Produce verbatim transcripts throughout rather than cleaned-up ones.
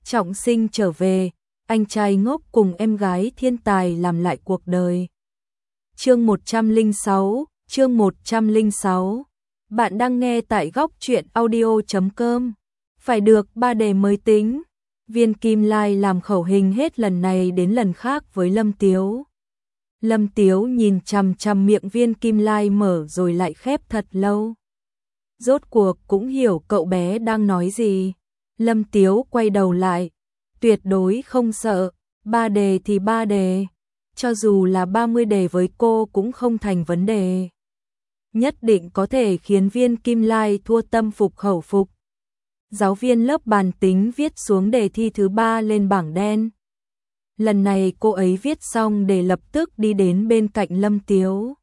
trọng sinh trở về, anh trai ngốc cùng em gái thiên tài làm lại cuộc đời. Chương một trăm lẻ sáu, chương một trăm lẻ sáu. Bạn đang nghe tại góc truyện audio chấm com. Phải được ba đề mới tính. Viên Kim Lai làm khẩu hình hết lần này đến lần khác với Lâm Tiếu. Lâm Tiếu nhìn chằm chằm miệng Viên Kim Lai mở rồi lại khép thật lâu. Rốt cuộc cũng hiểu cậu bé đang nói gì. Lâm Tiếu quay đầu lại, tuyệt đối không sợ, ba đề thì ba đề, cho dù là ba mươi đề với cô cũng không thành vấn đề. Nhất định có thể khiến Viên Kim Lai thua tâm phục khẩu phục. Giáo viên lớp bàn tính viết xuống đề thi thứ ba lên bảng đen. Lần này cô ấy viết xong để lập tức đi đến bên cạnh Lâm Tiếu.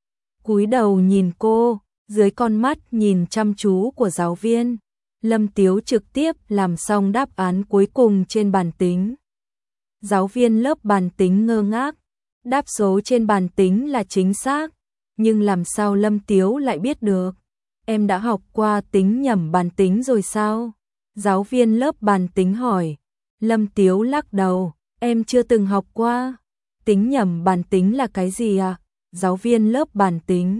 Cúi đầu nhìn cô, dưới con mắt nhìn chăm chú của giáo viên. Lâm Tiếu trực tiếp làm xong đáp án cuối cùng trên bàn tính. Giáo viên lớp bàn tính ngơ ngác, đáp số trên bàn tính là chính xác, nhưng làm sao Lâm Tiếu lại biết được? Em đã học qua tính nhẩm bàn tính rồi sao? Giáo viên lớp bàn tính hỏi. Lâm Tiếu lắc đầu, em chưa từng học qua. Tính nhẩm bàn tính là cái gì à? Giáo viên lớp bàn tính.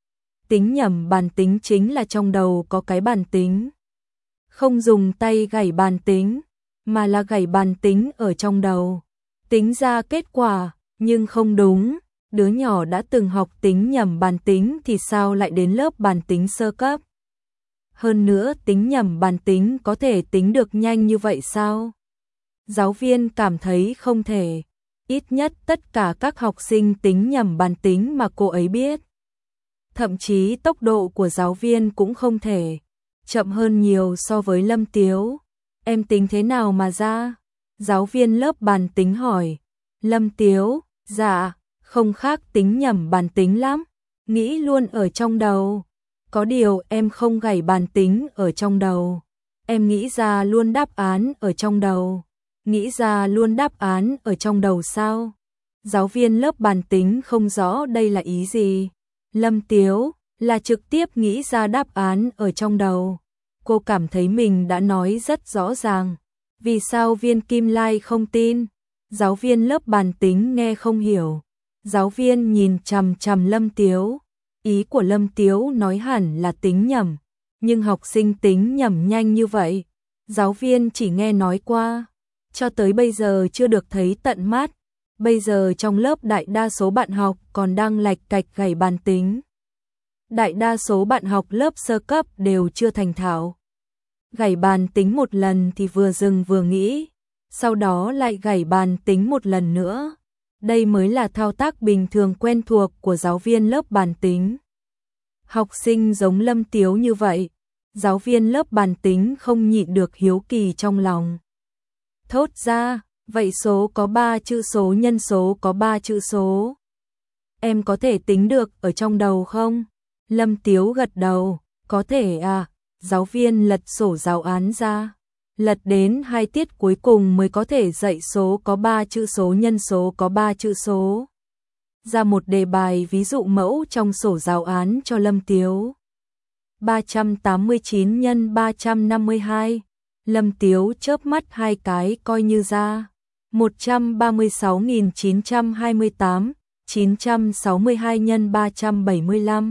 Tính nhẩm bàn tính chính là trong đầu có cái bàn tính. Không dùng tay gảy bàn tính, mà là gảy bàn tính ở trong đầu. Tính ra kết quả, nhưng không đúng. Đứa nhỏ đã từng học tính nhẩm bàn tính thì sao lại đến lớp bàn tính sơ cấp? Hơn nữa tính nhẩm bàn tính có thể tính được nhanh như vậy sao? Giáo viên cảm thấy không thể. Ít nhất tất cả các học sinh tính nhẩm bàn tính mà cô ấy biết. Thậm chí tốc độ của giáo viên cũng không thể. Chậm hơn nhiều so với Lâm Tiếu. Em tính thế nào mà ra? Giáo viên lớp bàn tính hỏi. Lâm Tiếu, dạ, không khác tính nhẩm bàn tính lắm. Nghĩ luôn ở trong đầu. Có điều em không gảy bàn tính ở trong đầu. Em nghĩ ra luôn đáp án ở trong đầu. Nghĩ ra luôn đáp án ở trong đầu sao? Giáo viên lớp bàn tính không rõ đây là ý gì. Lâm Tiếu, là trực tiếp nghĩ ra đáp án ở trong đầu. Cô cảm thấy mình đã nói rất rõ ràng. Vì sao Viên Kim Lai không tin? Giáo viên lớp bàn tính nghe không hiểu. Giáo viên nhìn chằm chằm Lâm Tiếu. Ý của Lâm Tiếu nói hẳn là tính nhẩm. Nhưng học sinh tính nhẩm nhanh như vậy. Giáo viên chỉ nghe nói qua. Cho tới bây giờ chưa được thấy tận mắt. Bây giờ trong lớp đại đa số bạn học còn đang lạch cạch gảy bàn tính. Đại đa số bạn học lớp sơ cấp đều chưa thành thạo. Gảy bàn tính một lần thì vừa dừng vừa nghĩ, sau đó lại gảy bàn tính một lần nữa. Đây mới là thao tác bình thường quen thuộc của giáo viên lớp bàn tính. Học sinh giống Lâm Tiếu như vậy, giáo viên lớp bàn tính không nhịn được hiếu kỳ trong lòng. Thốt ra, vậy số có ba chữ số nhân số có ba chữ số. Em có thể tính được ở trong đầu không? Lâm Tiếu gật đầu, có thể à. Giáo viên lật sổ giáo án ra. Lật đến hai tiết cuối cùng mới có thể dạy số có ba chữ số nhân số có ba chữ số. Ra một đề bài ví dụ mẫu trong sổ giáo án cho Lâm Tiếu. ba trăm tám mươi chín nhân ba trăm năm mươi hai. Lâm Tiếu chớp mắt hai cái coi như ra. một trăm ba mươi sáu nghìn chín trăm hai mươi tám, chín trăm sáu mươi hai nhân ba trăm bảy mươi lăm.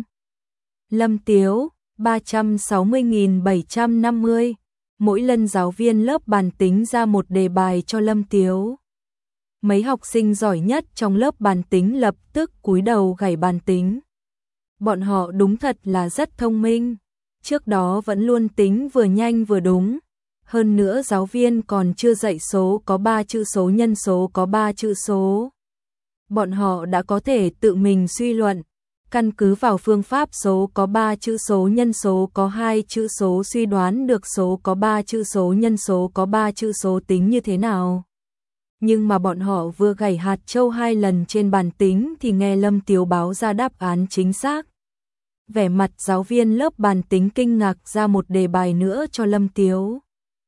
Lâm Tiếu, ba trăm sáu mươi nghìn bảy trăm năm mươi. Mỗi lần giáo viên lớp bàn tính ra một đề bài cho Lâm Tiếu. Mấy học sinh giỏi nhất trong lớp bàn tính lập tức cúi đầu gảy bàn tính. Bọn họ đúng thật là rất thông minh. Trước đó vẫn luôn tính vừa nhanh vừa đúng. Hơn nữa giáo viên còn chưa dạy số có ba chữ số nhân số có ba chữ số. Bọn họ đã có thể tự mình suy luận. Căn cứ vào phương pháp số có ba chữ số nhân số có hai chữ số suy đoán được số có ba chữ số nhân số có ba chữ số tính như thế nào. Nhưng mà bọn họ vừa gảy hạt châu hai lần trên bàn tính thì nghe Lâm Tiếu báo ra đáp án chính xác. Vẻ mặt giáo viên lớp bàn tính kinh ngạc ra một đề bài nữa cho Lâm Tiếu.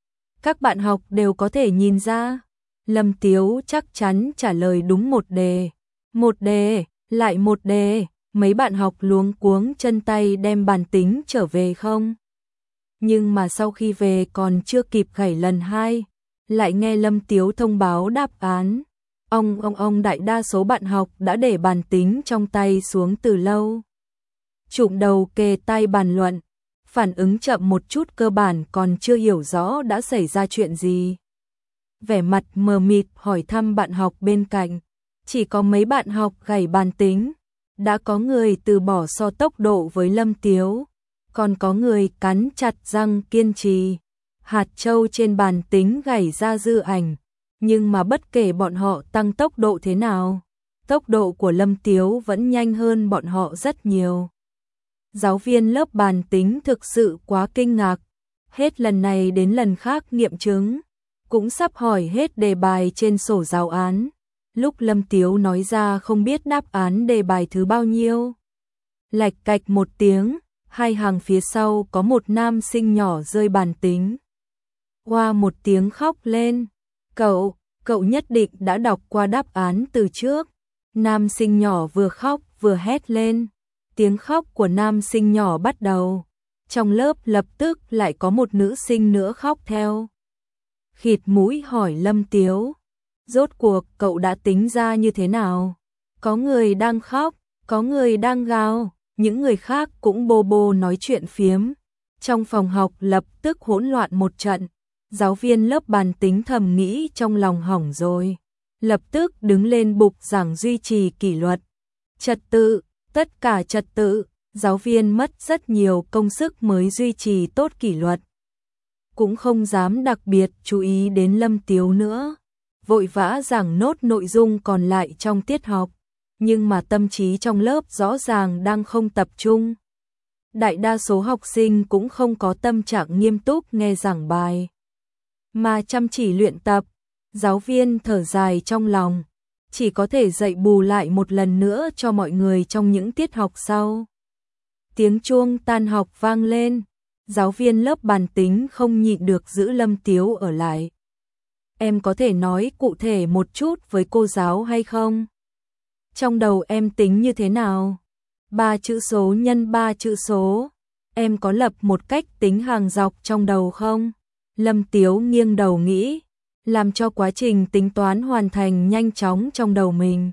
Các bạn học đều có thể nhìn ra. Lâm Tiếu chắc chắn trả lời đúng một đề. Một đề, lại một đề. Mấy bạn học luống cuống chân tay đem bàn tính trở về không? Nhưng mà sau khi về còn chưa kịp gảy lần hai, lại nghe Lâm Tiếu thông báo đáp án. Ông ông ông đại đa số bạn học đã để bàn tính trong tay xuống từ lâu. Chụm đầu kề tai bàn luận, phản ứng chậm một chút, cơ bản còn chưa hiểu rõ đã xảy ra chuyện gì. Vẻ mặt mờ mịt hỏi thăm bạn học bên cạnh, chỉ có mấy bạn học gảy bàn tính, đã có người từ bỏ so tốc độ với Lâm Tiếu, còn có người cắn chặt răng kiên trì. Hạt châu trên bàn tính gảy ra dư ảnh, nhưng mà bất kể bọn họ tăng tốc độ thế nào, tốc độ của Lâm Tiếu vẫn nhanh hơn bọn họ rất nhiều. Giáo viên lớp bàn tính thực sự quá kinh ngạc, hết lần này đến lần khác nghiệm chứng, cũng sắp hỏi hết đề bài trên sổ giáo án. Lúc Lâm Tiếu nói ra không biết đáp án đề bài thứ bao nhiêu, lạch cạch một tiếng, hai hàng phía sau có một nam sinh nhỏ rơi bàn tính. Hoa một tiếng khóc lên, cậu, cậu nhất định đã đọc qua đáp án từ trước. Nam sinh nhỏ vừa khóc vừa hét lên, tiếng khóc của nam sinh nhỏ bắt đầu, trong lớp lập tức lại có một nữ sinh nữa khóc theo. Khịt mũi hỏi Lâm Tiếu, rốt cuộc cậu đã tính ra như thế nào? Có người đang khóc, có người đang gào, những người khác cũng bô bô nói chuyện phiếm. Trong phòng học lập tức hỗn loạn một trận. Giáo viên lớp bàn tính thầm nghĩ trong lòng hỏng rồi, lập tức đứng lên bục giảng duy trì kỷ luật, trật tự, tất cả trật tự. Giáo viên mất rất nhiều công sức mới duy trì tốt kỷ luật, cũng không dám đặc biệt chú ý đến Lâm Tiếu nữa, vội vã giảng nốt nội dung còn lại trong tiết học, nhưng mà tâm trí trong lớp rõ ràng đang không tập trung. Đại đa số học sinh cũng không có tâm trạng nghiêm túc nghe giảng bài, mà chăm chỉ luyện tập. Giáo viên thở dài trong lòng, chỉ có thể dạy bù lại một lần nữa cho mọi người trong những tiết học sau. Tiếng chuông tan học vang lên, giáo viên lớp bàn tính không nhịn được giữ Lâm Tiếu ở lại. Em có thể nói cụ thể một chút với cô giáo hay không? Trong đầu em tính như thế nào? Ba chữ số nhân ba chữ số, em có lập một cách tính hàng dọc trong đầu không? Lâm Tiếu nghiêng đầu nghĩ, làm cho quá trình tính toán hoàn thành nhanh chóng trong đầu mình,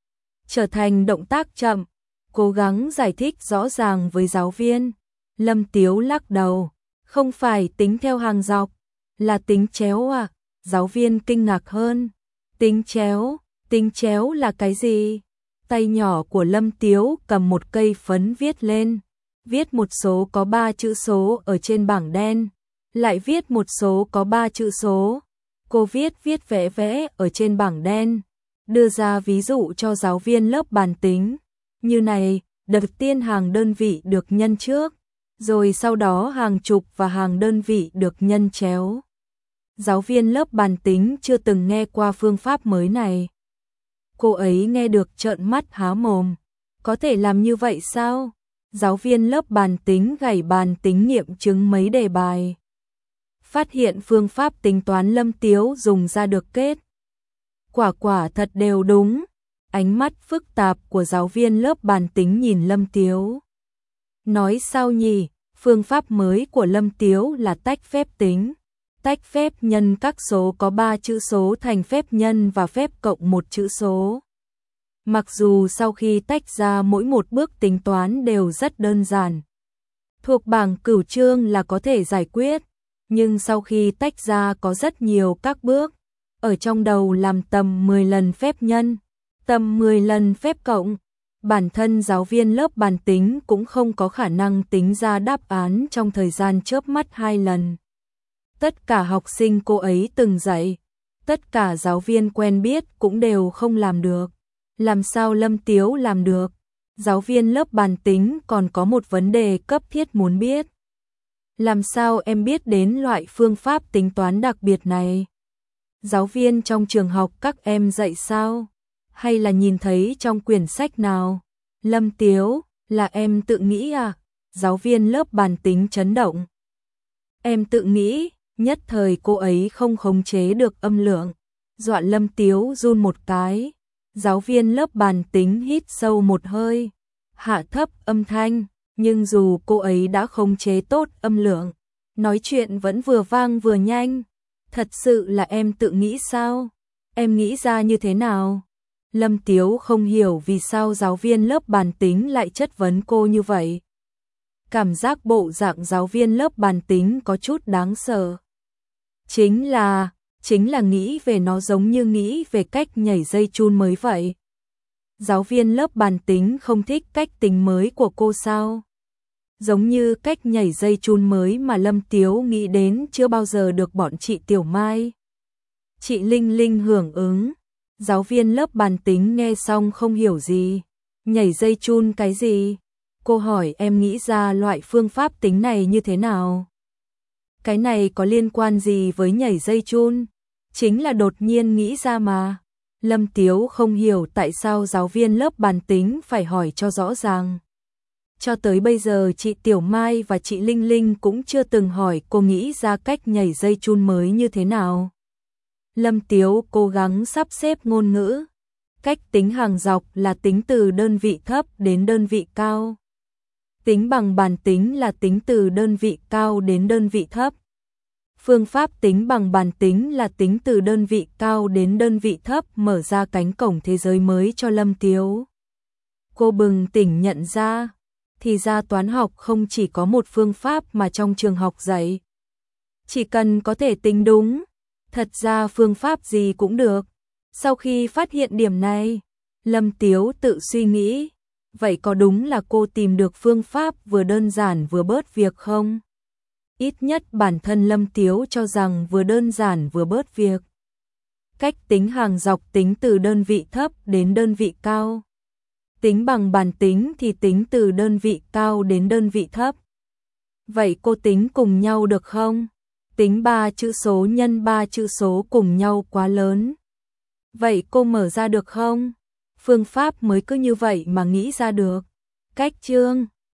trở thành động tác chậm, cố gắng giải thích rõ ràng với giáo viên. Lâm Tiếu lắc đầu, không phải tính theo hàng dọc, là tính chéo à? Giáo viên kinh ngạc hơn, tính chéo, tính chéo là cái gì? Tay nhỏ của Lâm Tiếu cầm một cây phấn viết lên, viết một số có ba chữ số ở trên bảng đen, lại viết một số có ba chữ số. Cô viết viết vẽ vẽ ở trên bảng đen, đưa ra ví dụ cho giáo viên lớp bàn tính. Như này, đầu tiên hàng đơn vị được nhân trước, rồi sau đó hàng chục và hàng đơn vị được nhân chéo. Giáo viên lớp bàn tính chưa từng nghe qua phương pháp mới này. Cô ấy nghe được trợn mắt há mồm. Có thể làm như vậy sao? Giáo viên lớp bàn tính gảy bàn tính nghiệm chứng mấy đề bài, phát hiện phương pháp tính toán Lâm Tiếu dùng ra được kết quả quả thật đều đúng. Ánh mắt phức tạp của giáo viên lớp bàn tính nhìn Lâm Tiếu. Nói sao nhỉ? Phương pháp mới của Lâm Tiếu là tách phép tính. Tách phép nhân các số có ba chữ số thành phép nhân và phép cộng một chữ số. Mặc dù sau khi tách ra mỗi một bước tính toán đều rất đơn giản, thuộc bảng cửu chương là có thể giải quyết, nhưng sau khi tách ra có rất nhiều các bước, ở trong đầu làm tầm mười lần phép nhân, tầm mười lần phép cộng. Bản thân giáo viên lớp bàn tính cũng không có khả năng tính ra đáp án trong thời gian chớp mắt hai lần. Tất cả học sinh cô ấy từng dạy, tất cả giáo viên quen biết cũng đều không làm được. Làm sao Lâm Tiếu làm được? Giáo viên lớp bàn tính còn có một vấn đề cấp thiết muốn biết. Làm sao em biết đến loại phương pháp tính toán đặc biệt này? Giáo viên trong trường học các em dạy sao? Hay là nhìn thấy trong quyển sách nào? Lâm Tiếu, là em tự nghĩ à? Giáo viên lớp bàn tính chấn động. Em tự nghĩ, nhất thời cô ấy không khống chế được âm lượng, dọa Lâm Tiếu run một cái. Giáo viên lớp bàn tính hít sâu một hơi, hạ thấp âm thanh, nhưng dù cô ấy đã khống chế tốt âm lượng, nói chuyện vẫn vừa vang vừa nhanh. Thật sự là em tự nghĩ sao? Em nghĩ ra như thế nào? Lâm Tiếu không hiểu vì sao giáo viên lớp bàn tính lại chất vấn cô như vậy. Cảm giác bộ dạng giáo viên lớp bàn tính có chút đáng sợ. Chính là, chính là nghĩ về nó giống như nghĩ về cách nhảy dây chun mới vậy. Giáo viên lớp bàn tính không thích cách tính mới của cô sao? Giống như cách nhảy dây chun mới mà Lâm Tiếu nghĩ đến chưa bao giờ được bọn chị Tiểu Mai. Chị Linh Linh hưởng ứng. Giáo viên lớp bàn tính nghe xong không hiểu gì. Nhảy dây chun cái gì? Cô hỏi em nghĩ ra loại phương pháp tính này như thế nào? Cái này có liên quan gì với nhảy dây chun? Chính là đột nhiên nghĩ ra mà. Lâm Tiếu không hiểu tại sao giáo viên lớp bàn tính phải hỏi cho rõ ràng. Cho tới bây giờ chị Tiểu Mai và chị Linh Linh cũng chưa từng hỏi cô nghĩ ra cách nhảy dây chun mới như thế nào. Lâm Tiếu cố gắng sắp xếp ngôn ngữ. Cách tính hàng dọc là tính từ đơn vị thấp đến đơn vị cao. Tính bằng bàn tính là tính từ đơn vị cao đến đơn vị thấp. Phương pháp tính bằng bàn tính là tính từ đơn vị cao đến đơn vị thấp, mở ra cánh cổng thế giới mới cho Lâm Tiếu. Cô bừng tỉnh nhận ra, thì ra toán học không chỉ có một phương pháp mà trong trường học dạy. Chỉ cần có thể tính đúng, thật ra phương pháp gì cũng được. Sau khi phát hiện điểm này, Lâm Tiếu tự suy nghĩ, vậy có đúng là cô tìm được phương pháp vừa đơn giản vừa bớt việc không? Ít nhất bản thân Lâm Tiếu cho rằng vừa đơn giản vừa bớt việc. Cách tính hàng dọc tính từ đơn vị thấp đến đơn vị cao. Tính bằng bàn tính thì tính từ đơn vị cao đến đơn vị thấp. Vậy cô tính cùng nhau được không? Tính ba chữ số nhân ba chữ số cùng nhau quá lớn. Vậy cô mở ra được không? Phương pháp mới cứ như vậy mà nghĩ ra được. Cách chương